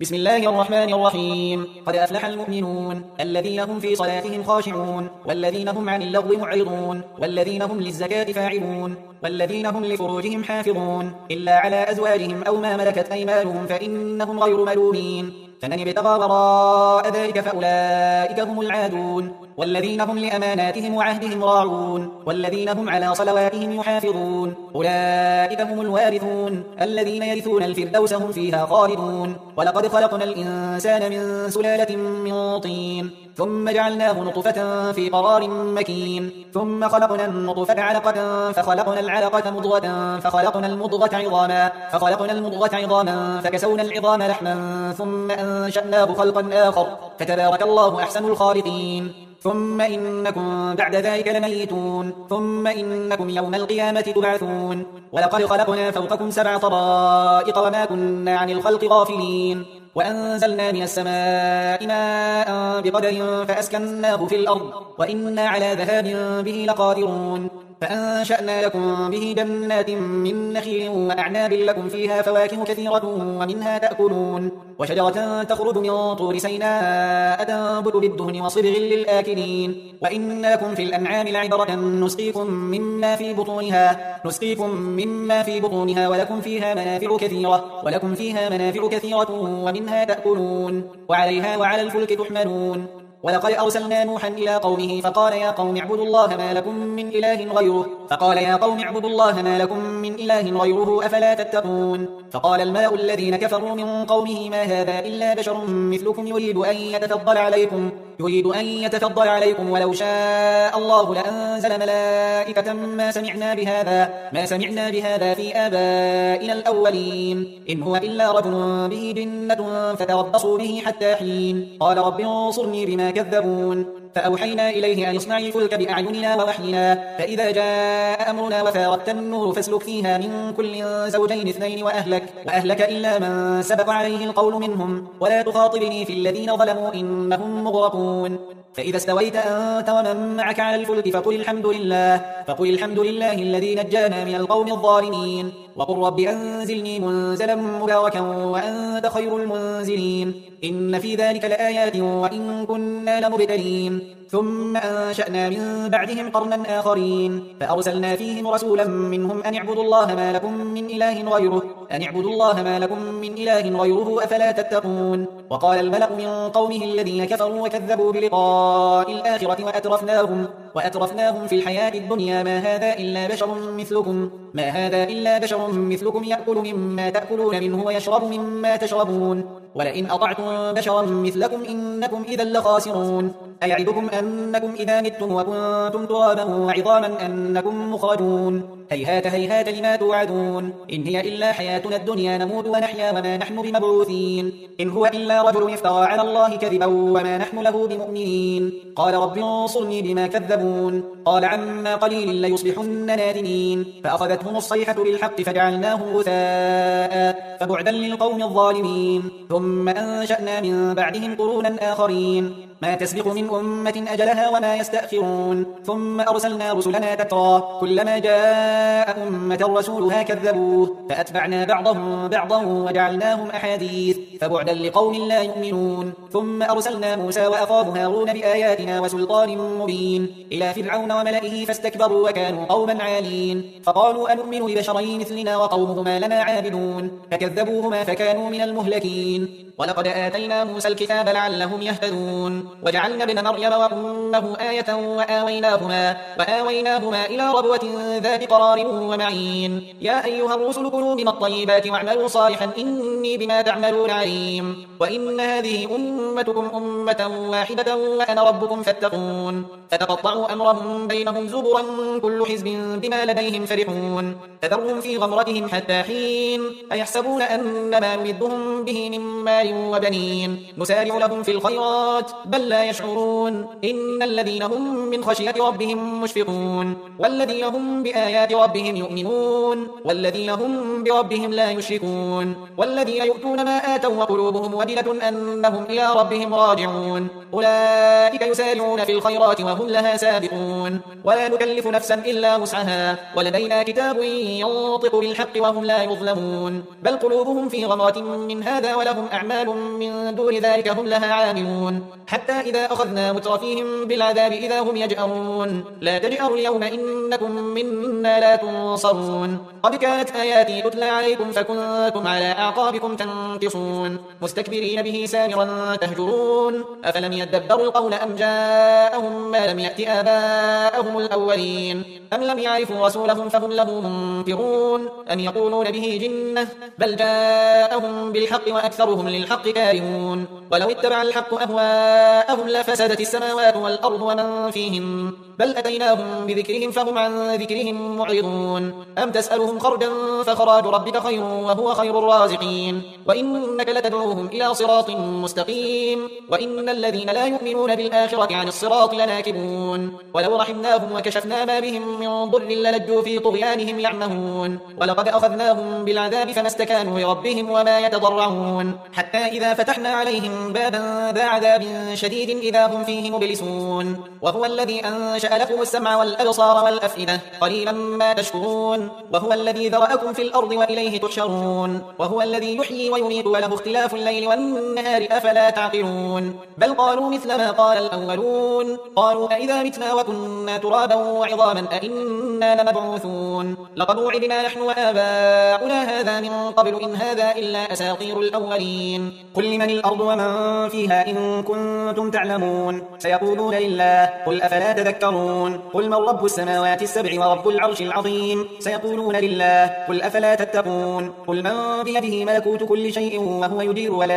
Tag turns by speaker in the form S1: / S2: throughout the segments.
S1: بسم الله الرحمن الرحيم. قد أفلح المؤمنون الذين هم في صلاتهم خاشعون والذين هم عن اللغو معرضون والذين هم للزكاة فاعلون والذين هم لفروجهم حافظون إلا على أزواجهم أو ما ملكت أيمانهم فإنهم غير ملومين. فمن ابتغى وراء ذلك فأولئك هم العادون. والذين هم لأماناتهم وعهدهم راعون والذين هم على صلواتهم يحافظون أولئك هم الوارثون الذين يرثون الفردوس هم فيها خالدون. ولقد خلقنا الإنسان من سلالة من طين ثم جعلناه نطفة في قرار مكين ثم خلقنا النطفة علقة فخلقنا العلقة مضغة فخلقنا المضغة عظاما فكسونا العظام لحما ثم أنشأناه خلقا آخر فتبارك الله أحسن الخالقين. ثم إنكم بعد ذلك لميتون ثم إنكم يوم القيامة تبعثون. ولقد خلقنا فوقكم 7 طرائق وما كنا عن الخلق غافلين. وأنزلنا من السماء ماء بقدر فأسكناه في الأرض وإنا على ذهاب به لقادرون. فأنشأنا لكم به جنات من نخيل وأعناب لكم فيها فواكه كثيرة ومنها تأكلون. وشجرة تخرج من طور سيناء تنبت بالدهن وصبغ للآكلين. وإن لكم في الأنعام لعبرة نسقيكم مما في بطونها ولكم فيها منافع كثيرة ومنها تأكلون وعليها وعلى الفلك تحملون. ولقد أرسلنا نوحا إلى قومه فقال يا قوم اعبدوا الله ما لكم من إله غيره أفلا تتقون. فقال الملأ الذين كفروا من قومه ما هذا إلا بشر مثلكم يريد أن يتفضل عليكم ولو شاء الله لأنزل ملائكة ما سمعنا بهذا في آبائنا الأولين إن هو إلا رجل به جنة فتربصوا به حتى حين. قال رب انصرني بما كذبون. فأوحينا إليه أن اصنع الفلك بأعيننا ووحينا فإذا جاء أمرنا وفارت النور فاسلك فيها من كل زوجين 2 وأهلك إلا من سبق عليه القول منهم ولا تخاطبني في الذين ظلموا إنهم مغرقون. فإذا استويت أنت ومن معك على الفلك فقل الحمد لله الذي نجانا من القوم الظالمين وقل رب أنزلني منزلا مباركا وأنت خير المنزلين. إن في ذلك لآيات وإن كنا لمبتلين. ثم أنشأنا من بعدهم قرنا آخرين فأرسلنا فيهم رسولا منهم أن اعبدوا الله ما لكم من إله غيره أفلا تتقون. وقال الملأ من قومه الذين كفروا وكذبوا بلقاء الآخرة وأترفناهم في الحياة الدنيا ما هذا إلا بشر مثلكم يأكل مما تأكلون منه ويشرب مما تشربون ولئن أطعتم بشرا مثلكم إنكم إذا لخاسرون. أيعدكم أنكم إذا متم وكنتم ترابا وعظاما أنكم مخرجون. هيهات لما توعدون. إن هي إلا حياتنا الدنيا نموت ونحيا وما نحن بمبعوثين. إن هو إلا رجل افترى على الله كذبا وما نحن له بمؤمنين. قال رب انصرني بما كذبون. قال عما قليل ليصبحن نادمين. فأخذتهم الصيحة بالحق فجعلناهم غثاء فبعدا للقوم الظالمين. ثم أنشأنا من بعدهم قرونا آخرين ما تسبق من أمة أجلها وما يستأخرون. ثم أرسلنا رسلنا تترى كلما جاء أمة رسولها كذبوه فأتبعنا بعضهم بعضا وجعلناهم أحاديث فبعدا لقوم لا يؤمنون. ثم أرسلنا موسى وأخاه هارون بآياتنا وسلطان مبين إلى فرعون وملئه فاستكبروا وكانوا قوما عالين. فقالوا أنؤمن لبشرين مثلنا وقومهما لنا عابدون فكذبوهما فكانوا من المهلكين. ولقد آتينا موسى الكتاب لعلهم يهتدون. وجعلنا ابن مريم وأمه آية وآويناهما إلى ربوة ذات قرار ومعين. يا أيها الرسل كلوا من الطيبات واعملوا صالحا إني بما تعملون عليم. وإن هذه أمتكم أمة واحدة وأنا ربكم فاتقون. فتقطعوا أمرهم بينهم زبرا كل حزب بما لديهم فرحون. فذرهم في غمرتهم حتى حين. أيحسبون أن ما نمدهم به من مال وبنين نسارع لهم في الخيرات بل لا يشعرون. إن الذين هم من خشية ربهم مشفقون والذين هم بآيات ربهم يؤمنون والذين هم بربهم لا يشركون والذين يؤتون ما آتوا وقلوبهم وجلة أنهم إلى ربهم راجعون. أولئك يسارعون في الخيرات وهم لها سابقون. ولا نكلف نفسا إلا وسعها ولدينا كتاب ينطق بالحق وهم لا يظلمون. بل قلوبهم في غمرة من هذا ولهم أعمال أعمال من دون ذلك هم لها عاملون حتى إذا أخذنا مترفيهم بالعذاب إذا هم يجأرون لا تجأروا اليوم إنكم منا لا تنصرون قد كانت آياتي تتلى عليكم فكنتم على أعقابكم تنكصون مستكبرين به سامرا تهجرون أفلم يدبروا القول أم جاءهم ما لم يأت آباءهم الأولين أم لم يعرفوا رسولهم فهم له منكرون أم يقولون به جنة بل جاءهم بالحق وأكثرهم للحق كارهون ولو اتبع الحق أهواءهم لفسدت السماوات والأرض ومن فيهم بل أتيناهم بذكرهم فهم عن ذكرهم معرضون أم تسألهم خرجا فخراج ربك خير وهو خير الرازقين وإنك لتدعوهم إلى صراط مستقيم وإن الذين لا يؤمنون بالآخرة عن الصراط لناكبون ولو رحمناهم وكشفنا ما بهم من ضر للجوا في طغيانهم يعمهون ولقد أخذناهم بالعذاب فما استكانوا لربهم وما يتضرعون حتى إذا فتحنا عليهم بابا ذا عذاب شديد إذا هم فيه مبلسون وهو الذي أنشأ لكم السمع والأبصار والأفئدة قليلا ما تشكرون وهو الذي ذرأكم في الأرض وإليه تحشرون وهو الذي يحيي ويميت وله اختلاف الليل والنهار أفلا تعقلون بل قالوا مثل ما قال الأولون قالوا أئذا متنا وكنا ترابا وعظاما أئنا لمبعوثون لقد وعدنا نحن وآباؤنا هذا من قبل إن هذا إلا أساطير الأولين قل لمن الأرض ومن فيها إن كنتم تعلمون سيقولون لله قل أفلا تذكرون قل من رب السماوات السبع ورب العرش العظيم سيقولون لله قل أفلا تتقون قل من بيده ملكوت كل شيء وهو يدير ولا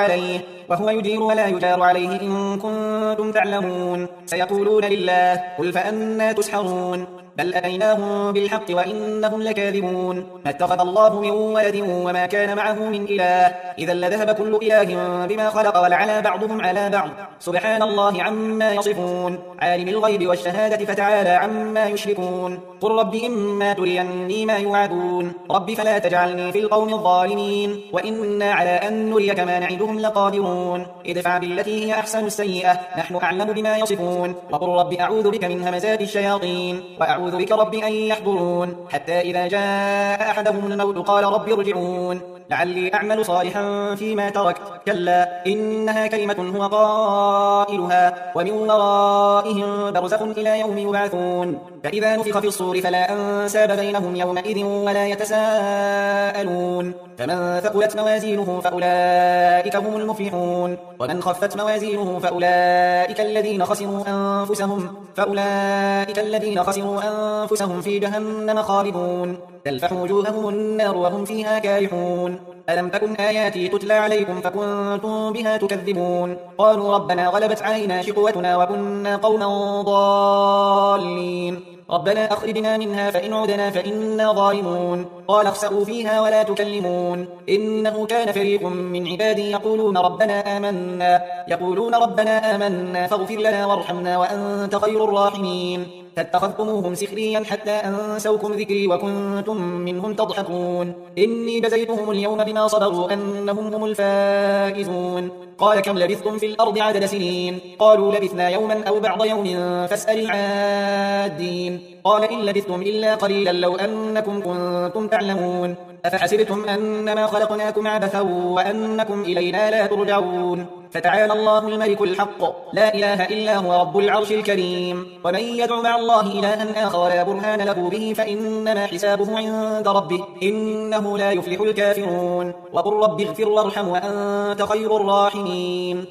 S1: يجار عليه إن كنتم تعلمون سيقولون لله قل فأنا تسحرون بل أتيناهم بالحق وإنهم لكاذبون ما اتخذ الله من ولد وما كان معه من إله إذا لذهب كل إله بما خلق ولعلى بعضهم على بعض سبحان الله عما يصفون عالم الغيب والشهادة فتعالى عما يشركون قل رب إما تريني ما يوعدون رب فلا تجعلني في القوم الظالمين وإنا على أن نريك ما نعدهم لقادرون ادفع بالتي هي أحسن السيئة نحن أعلم بما يصفون وقل رب أعوذ بك من همزات الشياطين وأعوذ بك رب أن يحضرون حتى إذا جاء أحدهم الموت قال رب ارجعون لعلي أعمل صالحا فيما تركت كلا إنها كلمة هو قائلها ومن ورائهم برزخ إلى يوم يبعثون فإذا نفخ في الصور فلا أنساب بينهم يومئذ ولا يتساءلون فمن ثقلت موازينه فأولئك هم المفلحون ومن خفت موازينه فأولئك الذين خسروا أنفسهم في جهنم خالدون تلفح وجوههم النار وهم فيها كارحون ألم تكن آياتي تتلى عليكم فكنتم بها تكذبون قالوا ربنا غلبت علينا شقوتنا وكنا قوما ضالين ربنا أخرجنا منها فإن عدنا فإنا ظالمون قال اخسئوا فيها ولا تكلمون إنه كان فريق من عبادي يقولون ربنا آمنا فاغفر لنا وارحمنا وأنت خير الراحمين فاتخذتموهم سخريا حتى أنسوكم ذكري وكنتم منهم تضحكون إني جزيتهم اليوم بما صبروا أنهم هم الفائزون قال كم لبثتم في الأرض عدد سنين قالوا لبثنا يوما أو بعض يوم فاسأل العادين قال إن لبثتم إلا قليلا لو أنكم كنتم تعلمون أفحسبتم أنما خلقناكم عبثا وأنكم إلينا لا ترجعون فتعالى الله الملك الحق لا إله إلا هو رب العرش الكريم ومن يدع مع الله إلها آخر لا برهان له به فإنما حسابه عند ربه إنه لا يفلح الكافرون وقل رب اغفر وارحم وأنت خير الراحمين